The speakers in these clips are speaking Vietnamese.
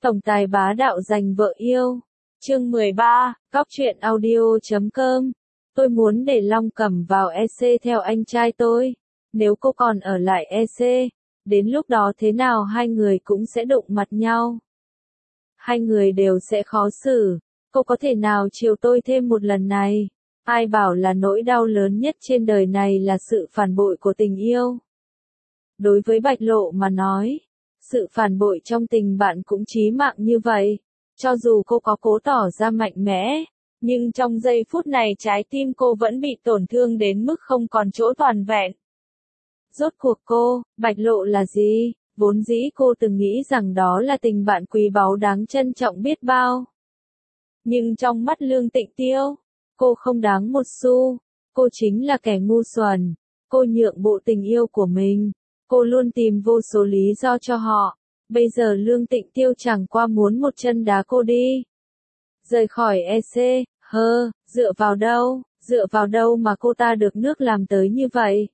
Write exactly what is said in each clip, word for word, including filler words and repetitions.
Tổng tài bá đạo giành vợ yêu. Chương mười ba, Góc truyện audio chấm com. Tôi muốn để Long Cẩm vào e xê theo anh trai tôi. Nếu cô còn ở lại e xê, đến lúc đó thế nào hai người cũng sẽ đụng mặt nhau. Hai người đều sẽ khó xử. Cô có thể nào chiều tôi thêm một lần này? Ai bảo là nỗi đau lớn nhất trên đời này là sự phản bội của tình yêu. Đối với Bạch Lộ mà nói, sự phản bội trong tình bạn cũng chí mạng như vậy. Cho dù cô có cố tỏ ra mạnh mẽ, nhưng trong giây phút này trái tim cô vẫn bị tổn thương đến mức không còn chỗ toàn vẹn. Rốt cuộc cô, Bạch Lộ là gì? Vốn dĩ cô từng nghĩ rằng đó là tình bạn quý báu đáng trân trọng biết bao. Nhưng trong mắt Lương Tịnh Tiêu, cô không đáng một xu. Cô chính là kẻ ngu xuẩn. Cô nhượng bộ tình yêu của mình. Cô luôn tìm vô số lý do cho họ. Bây giờ Lương Tịnh Tiêu chẳng qua muốn một chân đá cô đi. Rời khỏi e xê, hơ, dựa vào đâu, dựa vào đâu mà cô ta được nước làm tới như vậy?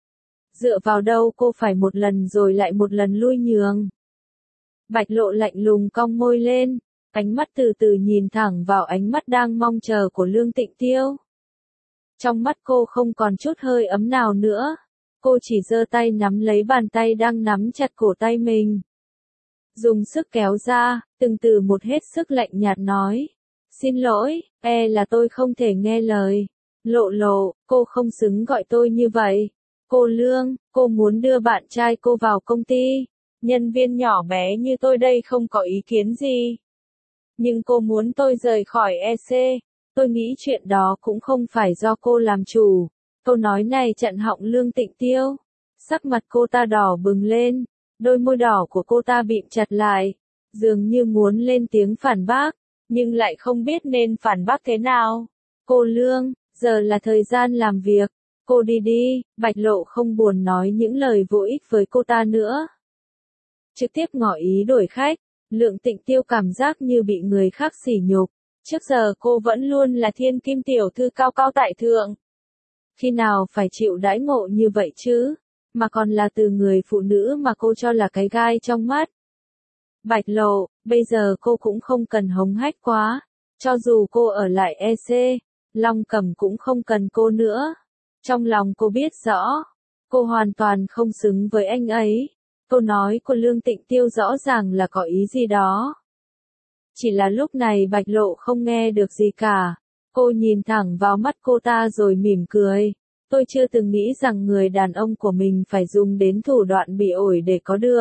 Dựa vào đâu cô phải một lần rồi lại một lần lui nhường? Bạch Lộ lạnh lùng cong môi lên, ánh mắt từ từ nhìn thẳng vào ánh mắt đang mong chờ của Lương Tịnh Tiêu. Trong mắt cô không còn chút hơi ấm nào nữa. Cô chỉ giơ tay nắm lấy bàn tay đang nắm chặt cổ tay mình. Dùng sức kéo ra, từng từ một hết sức lạnh nhạt nói. Xin lỗi, e là tôi không thể nghe lời. Lộ Lộ, cô không xứng gọi tôi như vậy. Cô Lương, cô muốn đưa bạn trai cô vào công ty. Nhân viên nhỏ bé như tôi đây không có ý kiến gì. Nhưng cô muốn tôi rời khỏi e xê. Tôi nghĩ chuyện đó cũng không phải do cô làm chủ. Câu nói này chặn họng Lương Tịnh Tiêu. Sắc mặt cô ta đỏ bừng lên. Đôi môi đỏ của cô ta bịm chặt lại. Dường như muốn lên tiếng phản bác. Nhưng lại không biết nên phản bác thế nào. Cô Lương, giờ là thời gian làm việc. Cô đi đi. Bạch Lộ không buồn nói những lời vô ích với cô ta nữa. Trực tiếp ngỏ ý đổi khách. Lương Tịnh Tiêu cảm giác như bị người khác sỉ nhục. Trước giờ cô vẫn luôn là thiên kim tiểu thư cao cao tại thượng. Khi nào phải chịu đãi ngộ như vậy chứ? Mà còn là từ người phụ nữ mà cô cho là cái gai trong mắt. Bạch Lộ, bây giờ cô cũng không cần hống hách quá. Cho dù cô ở lại e xê, Long Cẩm cũng không cần cô nữa. Trong lòng cô biết rõ, cô hoàn toàn không xứng với anh ấy. Câu nói của Lương Tịnh Tiêu rõ ràng là có ý gì đó. Chỉ là lúc này Bạch Lộ không nghe được gì cả. Cô nhìn thẳng vào mắt cô ta rồi mỉm cười. Tôi chưa từng nghĩ rằng người đàn ông của mình phải dùng đến thủ đoạn bị ổi để có được.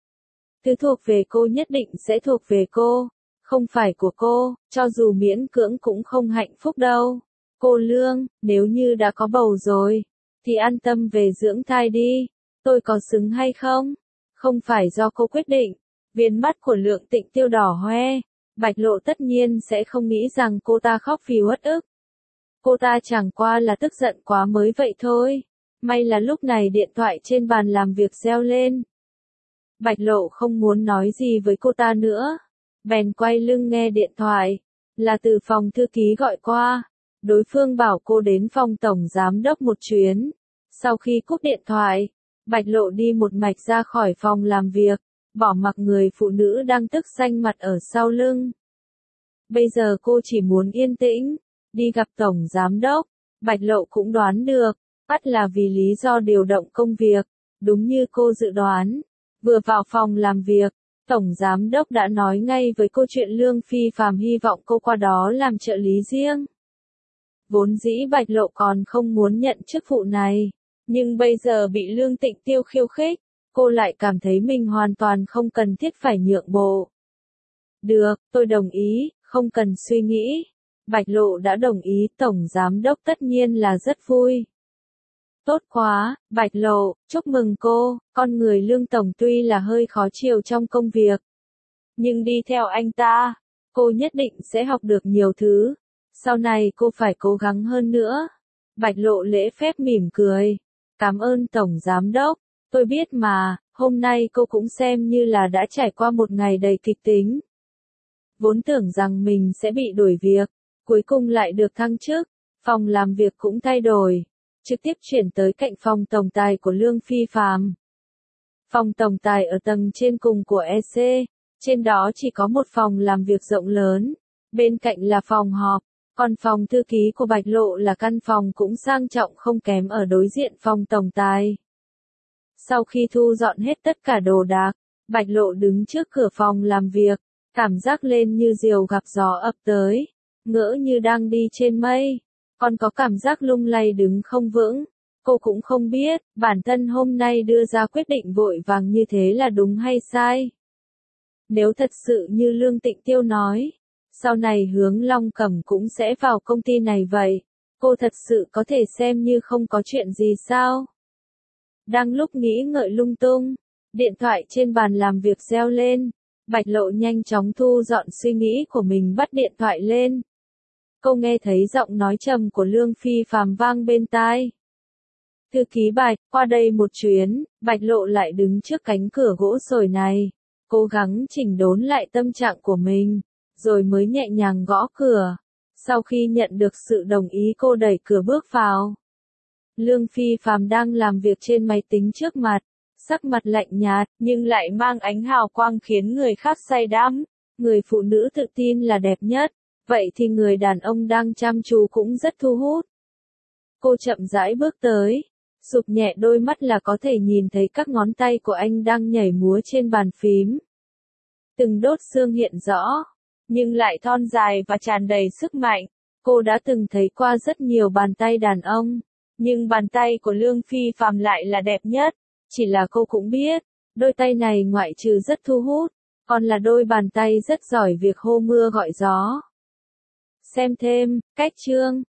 Thứ thuộc về cô nhất định sẽ thuộc về cô. Không phải của cô, cho dù miễn cưỡng cũng không hạnh phúc đâu. Cô Lương, nếu như đã có bầu rồi, thì an tâm về dưỡng thai đi. Tôi có xứng hay không? Không phải do cô quyết định. Viền mắt của Lương Tịnh Tiêu đỏ hoe. Bạch Lộ tất nhiên sẽ không nghĩ rằng cô ta khóc vì uất ức. Cô ta chẳng qua là tức giận quá mới vậy thôi. May là lúc này điện thoại trên bàn làm việc reo lên. Bạch Lộ không muốn nói gì với cô ta nữa. Bèn quay lưng nghe điện thoại. Là từ phòng thư ký gọi qua. Đối phương bảo cô đến phòng tổng giám đốc một chuyến. Sau khi cúp điện thoại, Bạch Lộ đi một mạch ra khỏi phòng làm việc. Bỏ mặc người phụ nữ đang tức xanh mặt ở sau lưng. Bây giờ cô chỉ muốn yên tĩnh. Đi gặp tổng giám đốc. Bạch Lộ cũng đoán được. Ắt là vì lý do điều động công việc. Đúng như cô dự đoán. Vừa vào phòng làm việc, tổng giám đốc đã nói ngay với cô chuyện Lương Phi Phàm hy vọng cô qua đó làm trợ lý riêng. Vốn dĩ Bạch Lộ còn không muốn nhận chức vụ này. Nhưng bây giờ bị Lương Tịnh Tiêu khiêu khích. Cô lại cảm thấy mình hoàn toàn không cần thiết phải nhượng bộ. Được, tôi đồng ý, không cần suy nghĩ. Bạch Lộ đã đồng ý, tổng giám đốc tất nhiên là rất vui. Tốt quá, Bạch Lộ, chúc mừng cô, con người Lương tổng tuy là hơi khó chịu trong công việc. Nhưng đi theo anh ta, cô nhất định sẽ học được nhiều thứ. Sau này cô phải cố gắng hơn nữa. Bạch Lộ lễ phép mỉm cười. Cảm ơn tổng giám đốc. Tôi biết mà, hôm nay cô cũng xem như là đã trải qua một ngày đầy kịch tính. Vốn tưởng rằng mình sẽ bị đuổi việc, cuối cùng lại được thăng chức, phòng làm việc cũng thay đổi, trực tiếp chuyển tới cạnh phòng tổng tài của Lương Phi Phàm. Phòng tổng tài ở tầng trên cùng của e xê, Trên đó chỉ có một phòng làm việc rộng lớn, bên cạnh là phòng họp, còn phòng thư ký của Bạch Lộ là căn phòng cũng sang trọng không kém ở đối diện phòng tổng tài. Sau khi thu dọn hết tất cả đồ đạc, Bạch Lộ đứng trước cửa phòng làm việc, cảm giác lên như diều gặp gió ập tới, ngỡ như đang đi trên mây, còn có cảm giác lung lay đứng không vững. Cô cũng không biết, bản thân hôm nay đưa ra quyết định vội vàng như thế là đúng hay sai. Nếu thật sự như Lương Tịnh Tiêu nói, sau này Hướng Long Cẩm cũng sẽ vào công ty này vậy, cô thật sự có thể xem như không có chuyện gì sao? Đang lúc nghĩ ngợi lung tung, điện thoại trên bàn làm việc reo lên, Bạch Lộ nhanh chóng thu dọn suy nghĩ của mình bắt điện thoại lên. Cô nghe thấy giọng nói trầm của Lương Phi Phàm vang bên tai. Thư ký Bạch, qua đây một chuyến. Bạch Lộ lại đứng trước cánh cửa gỗ sồi này, cố gắng chỉnh đốn lại tâm trạng của mình, rồi mới nhẹ nhàng gõ cửa. Sau khi nhận được sự đồng ý cô đẩy cửa bước vào. Lương Phi Phàm đang làm việc trên máy tính trước mặt, sắc mặt lạnh nhạt, nhưng lại mang ánh hào quang khiến người khác say đắm. Người phụ nữ tự tin là đẹp nhất, vậy thì người đàn ông đang chăm chú cũng rất thu hút. Cô chậm rãi bước tới, sụp nhẹ đôi mắt là có thể nhìn thấy các ngón tay của anh đang nhảy múa trên bàn phím. Từng đốt xương hiện rõ, nhưng lại thon dài và tràn đầy sức mạnh. Cô đã từng thấy qua rất nhiều bàn tay đàn ông, nhưng bàn tay của Lương Phi Phàm lại là đẹp nhất. Chỉ là cô cũng biết, đôi tay này ngoại trừ rất thu hút, còn là đôi bàn tay rất giỏi việc hô mưa gọi gió. Xem thêm, cách chương.